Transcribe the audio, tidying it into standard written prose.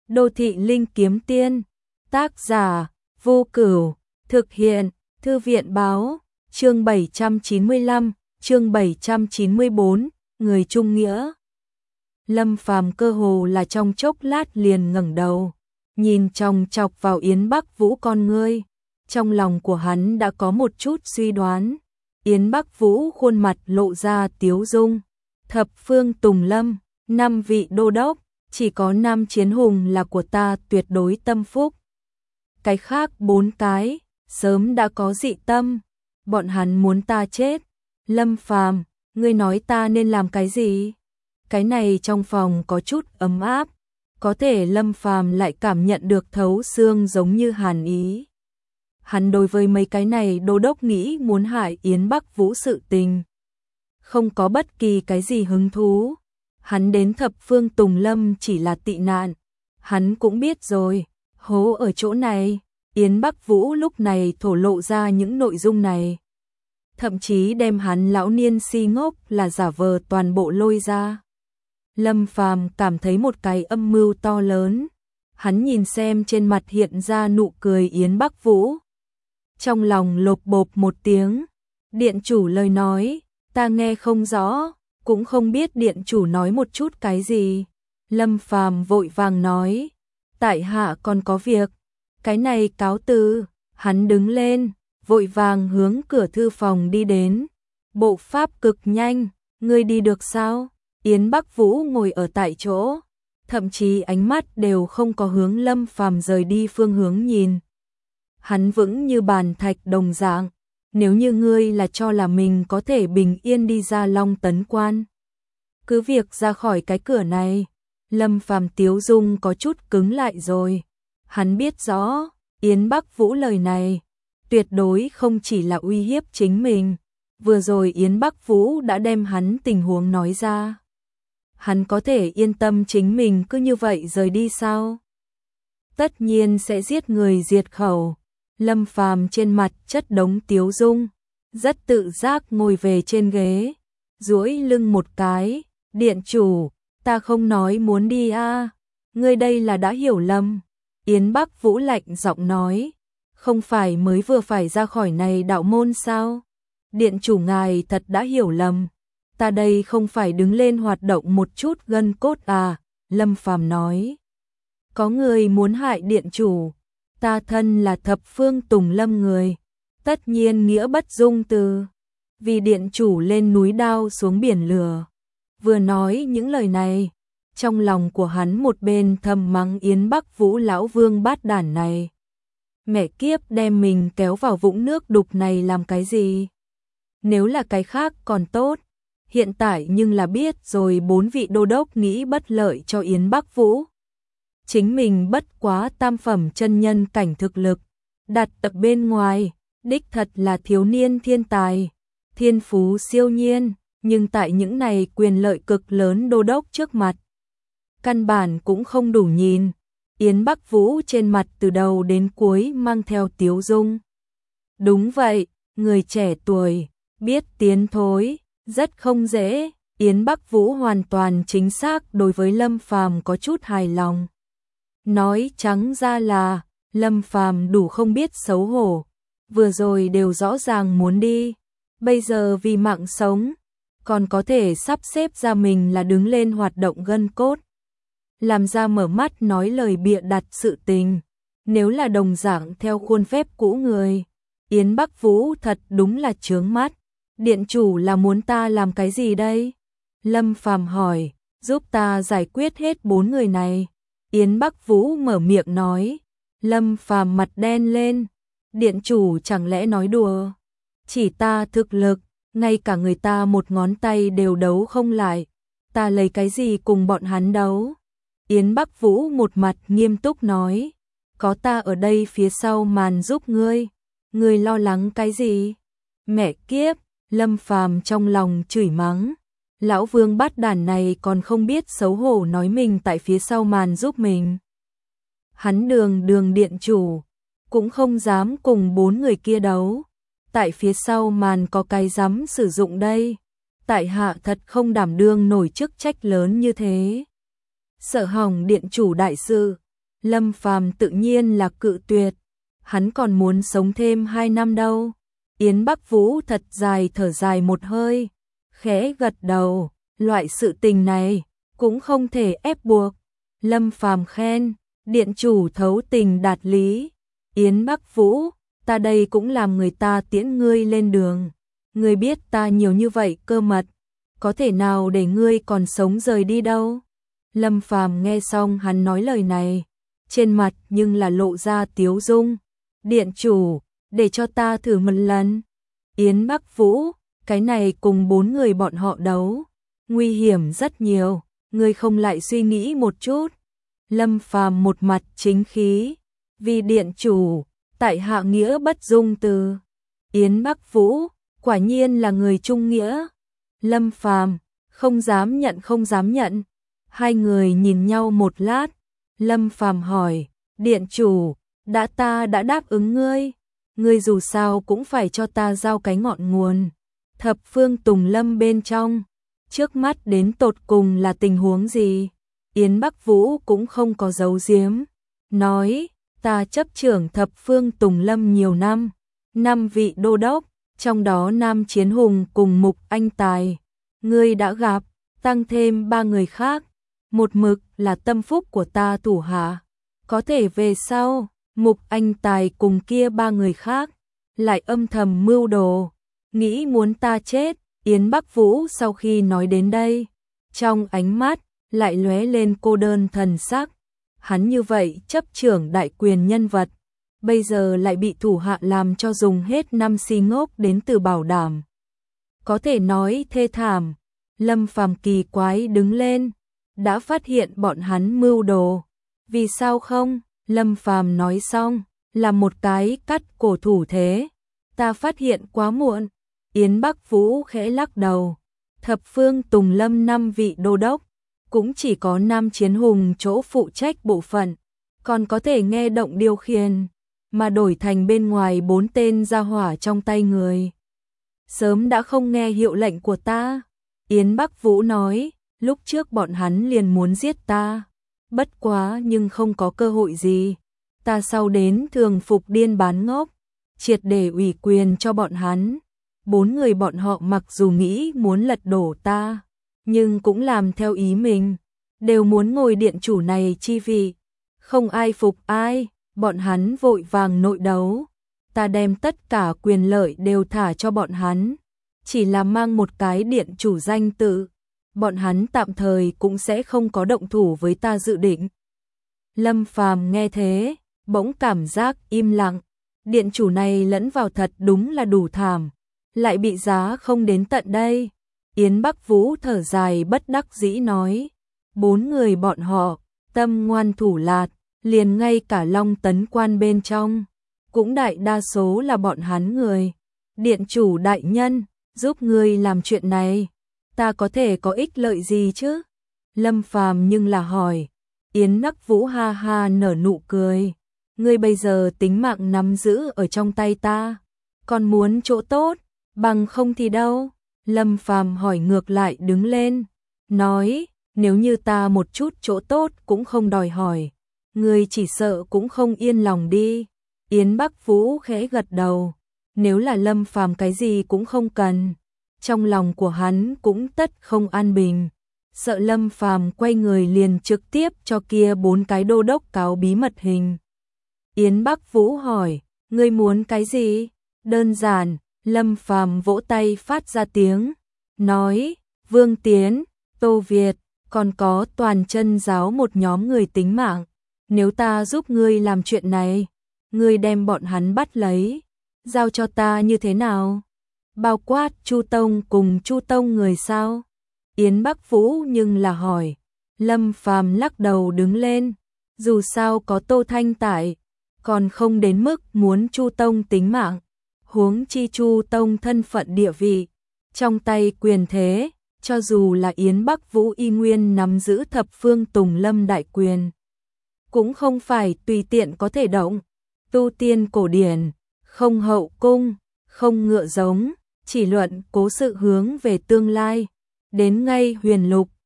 Đô thị linh kiếm tiên, tác giả, Vô Cửu, thực hiện, Thư viện báo, chương 795, chương 794, người trung nghĩa. Lâm Phàm cơ hồ là trong chốc lát liền ngẩng đầu, nhìn chòng chọc vào Yến Bắc Vũ con ngươi, trong lòng của hắn đã có một chút suy đoán. Yến Bắc Vũ khuôn mặt lộ ra tiếu dung, thập phương tùng lâm, 5 vị đô đốc, chỉ có Nam Chiến Hùng là của ta tuyệt đối tâm phúc. Cái khác 4 cái, sớm đã có dị tâm, bọn hắn muốn ta chết. Lâm Phàm, ngươi nói ta nên làm cái gì? Cái này trong phòng có chút ấm áp, có thể Lâm Phàm lại cảm nhận được thấu xương giống như hàn ý. Hắn đối với mấy cái này đô đốc nghĩ muốn hại Yến Bắc Vũ sự tình, không có bất kỳ cái gì hứng thú. Hắn đến thập phương Tùng Lâm chỉ là tị nạn, hắn cũng biết rồi, hố ở chỗ này. Yến Bắc Vũ lúc này thổ lộ ra những nội dung này, thậm chí đem hắn lão niên si ngốc là giả vờ toàn bộ lôi ra. Lâm Phàm cảm thấy một cái âm mưu to lớn, hắn nhìn xem trên mặt hiện ra nụ cười Yến Bắc Vũ, trong lòng lộp bộp một tiếng. Điện chủ lời nói, ta nghe không rõ, cũng không biết điện chủ nói một chút cái gì. Lâm Phàm vội vàng nói, tại hạ còn có việc, cái này cáo từ. Hắn đứng lên, vội vàng hướng cửa thư phòng đi đến. Bộ pháp cực nhanh, ngươi đi được sao? Yến Bắc Vũ ngồi ở tại chỗ, thậm chí ánh mắt đều không có hướng Lâm Phàm rời đi phương hướng nhìn. Hắn vững như bàn thạch đồng dạng, nếu như ngươi là cho là mình có thể bình yên đi ra Long Tấn Quan, cứ việc ra khỏi cái cửa này. Lâm Phàm tiếu dung có chút cứng lại rồi, hắn biết rõ, Yến Bắc Vũ lời này tuyệt đối không chỉ là uy hiếp chính mình. Vừa rồi Yến Bắc Vũ đã đem hắn tình huống nói ra, hắn có thể yên tâm chính mình cứ như vậy rời đi sao? Tất nhiên sẽ giết người diệt khẩu. Lâm Phàm trên mặt chất đống tiếu dung, rất tự giác ngồi về trên ghế, duỗi lưng một cái. Điện chủ, ta không nói muốn đi a, ngươi đây là đã hiểu lầm. Yến Bắc Vũ lạnh giọng nói, không phải mới vừa phải ra khỏi này đạo môn sao? Điện chủ ngài thật đã hiểu lầm, ta đây không phải đứng lên hoạt động một chút gân cốt à? Lâm Phàm nói, có người muốn hại điện chủ, ta thân là thập phương Tùng Lâm người, tất nhiên nghĩa bất dung từ, vì điện chủ lên núi đao xuống biển lửa. Vừa nói những lời này, trong lòng của hắn một bên thầm mắng Yến Bắc Vũ lão vương bát đản này, mẹ kiếp đem mình kéo vào vũng nước đục này làm cái gì? Nếu là cái khác còn tốt, hiện tại nhưng là biết rồi 4 vị đô đốc nghĩ bất lợi cho Yến Bắc Vũ. Chính mình bất quá tam phẩm chân nhân cảnh thực lực, đặt tập bên ngoài, đích thật là thiếu niên thiên tài, thiên phú siêu nhiên, nhưng tại những này quyền lợi cực lớn đô đốc trước mặt, căn bản cũng không đủ nhìn. Yến Bắc Vũ trên mặt từ đầu đến cuối mang theo tiếu dung. Đúng vậy, người trẻ tuổi, biết tiến thối, rất không dễ. Yến Bắc Vũ hoàn toàn chính xác đối với Lâm Phàm có chút hài lòng. Nói trắng ra là, Lâm Phàm đủ không biết xấu hổ, vừa rồi đều rõ ràng muốn đi, bây giờ vì mạng sống, còn có thể sắp xếp ra mình là đứng lên hoạt động gân cốt, làm ra mở mắt nói lời bịa đặt sự tình. Nếu là đồng dạng theo khuôn phép cũ người, Yến Bắc Vũ thật đúng là chướng mắt. Điện chủ là muốn ta làm cái gì đây? Lâm Phàm hỏi, giúp ta giải quyết hết 4 người này. Yến Bắc Vũ mở miệng nói. Lâm Phàm mặt đen lên, điện chủ chẳng lẽ nói đùa? Chỉ ta thực lực, ngay cả người ta một ngón tay đều đấu không lại, ta lấy cái gì cùng bọn hắn đấu? Yến Bắc Vũ một mặt nghiêm túc nói, có ta ở đây phía sau màn giúp ngươi, ngươi lo lắng cái gì? Mẹ kiếp, Lâm Phàm trong lòng chửi mắng, lão vương bát đản này còn không biết xấu hổ nói mình tại phía sau màn giúp mình. Hắn đường điện chủ, cũng không dám cùng 4 người kia đấu, tại phía sau màn có cái dám sử dụng đây, tại hạ thật không đảm đương nổi chức trách lớn như thế. Sợ hỏng điện chủ đại sự, Lâm Phàm tự nhiên là cự tuyệt, hắn còn muốn sống thêm 2 năm đâu. Yến Bắc Vũ thật dài thở dài một hơi, khẽ gật đầu, loại sự tình này cũng không thể ép buộc. Lâm Phàm khen, điện chủ thấu tình đạt lý. Yến Bắc Vũ, ta đây cũng làm người ta tiễn ngươi lên đường. Ngươi biết ta nhiều như vậy cơ mật, có thể nào để ngươi còn sống rời đi đâu. Lâm Phàm nghe xong hắn nói lời này, trên mặt nhưng là lộ ra tiếu dung. Điện chủ, để cho ta thử một lần. Yến Bắc Vũ, cái này cùng 4 người bọn họ đấu, nguy hiểm rất nhiều, ngươi không lại suy nghĩ một chút. Lâm Phàm một mặt chính khí, vì điện chủ, tại hạ nghĩa bất dung từ. Yến Bắc Vũ, quả nhiên là người trung nghĩa. Lâm Phàm, không dám nhận không dám nhận. Hai người nhìn nhau một lát, Lâm Phàm hỏi, điện chủ, ta đã đáp ứng ngươi dù sao cũng phải cho ta giao cái ngọn nguồn. Thập phương Tùng Lâm bên trong, trước mắt đến tột cùng là tình huống gì? Yến Bắc Vũ cũng không có giấu giếm, nói, ta chấp trưởng Thập phương Tùng Lâm nhiều năm, 5 vị đô đốc, trong đó Nam Chiến Hùng cùng Mục Anh Tài, ngươi đã gặp, tăng thêm 3 người khác, một mực là tâm phúc của ta thủ hạ. Có thể về sau, Mục Anh Tài cùng kia 3 người khác, lại âm thầm mưu đồ, nghĩ muốn ta chết. Yến Bắc Vũ sau khi nói đến đây, trong ánh mắt lại lóe lên cô đơn thần sắc. Hắn như vậy chấp trưởng đại quyền nhân vật, bây giờ lại bị thủ hạ làm cho dùng hết năm si ngốc đến từ bảo đảm. Có thể nói thê thảm. Lâm Phàm kỳ quái đứng lên, đã phát hiện bọn hắn mưu đồ. Vì sao không? Lâm Phàm nói xong, là một cái cắt cổ thủ thế. Ta phát hiện quá muộn. Yến Bắc Vũ khẽ lắc đầu. Thập phương Tùng Lâm 5 vị đô đốc, cũng chỉ có Nam Chiến Hùng chỗ phụ trách bộ phận, còn có thể nghe động điều khiển, mà đổi thành bên ngoài 4 tên gia hỏa trong tay người. Sớm đã không nghe hiệu lệnh của ta. Yến Bắc Vũ nói, lúc trước bọn hắn liền muốn giết ta, bất quá nhưng không có cơ hội gì. Ta sau đến thường phục điên bán ngốc, triệt để ủy quyền cho bọn hắn. 4 người bọn họ mặc dù nghĩ muốn lật đổ ta, nhưng cũng làm theo ý mình, đều muốn ngồi điện chủ này chi vị. Không ai phục ai, bọn hắn vội vàng nội đấu. Ta đem tất cả quyền lợi đều thả cho bọn hắn, chỉ là mang một cái điện chủ danh tự. Bọn hắn tạm thời cũng sẽ không có động thủ với ta dự định. Lâm Phàm nghe thế, bỗng cảm giác im lặng. Điện chủ này lẫn vào thật đúng là đủ thảm, lại bị giá không đến tận đây. Yến Bắc Vũ thở dài bất đắc dĩ nói, 4 người bọn họ, tâm ngoan thủ lạt, liền ngay cả Long Tấn Quan bên trong, cũng đại đa số là bọn hắn người. Điện chủ đại nhân, giúp ngươi làm chuyện này, ta có thể có ích lợi gì chứ? Lâm Phàm nhưng là hỏi. Yến Bắc Vũ ha ha nở nụ cười, ngươi bây giờ tính mạng nắm giữ ở trong tay ta, còn muốn chỗ tốt, bằng không thì đâu? Lâm Phàm hỏi ngược lại đứng lên, nói, nếu như ta một chút chỗ tốt cũng không đòi hỏi, ngươi chỉ sợ cũng không yên lòng đi. Yến Bắc Vũ khẽ gật đầu, nếu là Lâm Phàm cái gì cũng không cần, trong lòng của hắn cũng tất không an bình. Sợ Lâm Phàm quay người liền trực tiếp cho kia 4 cái đô đốc cáo bí mật hình. Yến Bắc Vũ hỏi, ngươi muốn cái gì? Đơn giản. Lâm Phàm vỗ tay phát ra tiếng, nói, Vương Tiến, Tô Việt, còn có toàn chân giáo một nhóm người tính mạng. Nếu ta giúp ngươi làm chuyện này, ngươi đem bọn hắn bắt lấy, giao cho ta như thế nào? Bao quát Chu Tông cùng Chu Tông người sao? Yến Bắc Vũ nhưng là hỏi. Lâm Phàm lắc đầu đứng lên, dù sao có Tô Thanh tại, còn không đến mức muốn Chu Tông tính mạng. Huống chi Chu Tông thân phận địa vị, trong tay quyền thế, cho dù là Yến Bắc Vũ y nguyên nắm giữ Thập phương Tùng Lâm đại quyền, cũng không phải tùy tiện có thể động. Tu tiên cổ điển, không hậu cung, không ngựa giống, chỉ luận cố sự hướng về tương lai. Đến ngay huyền lục,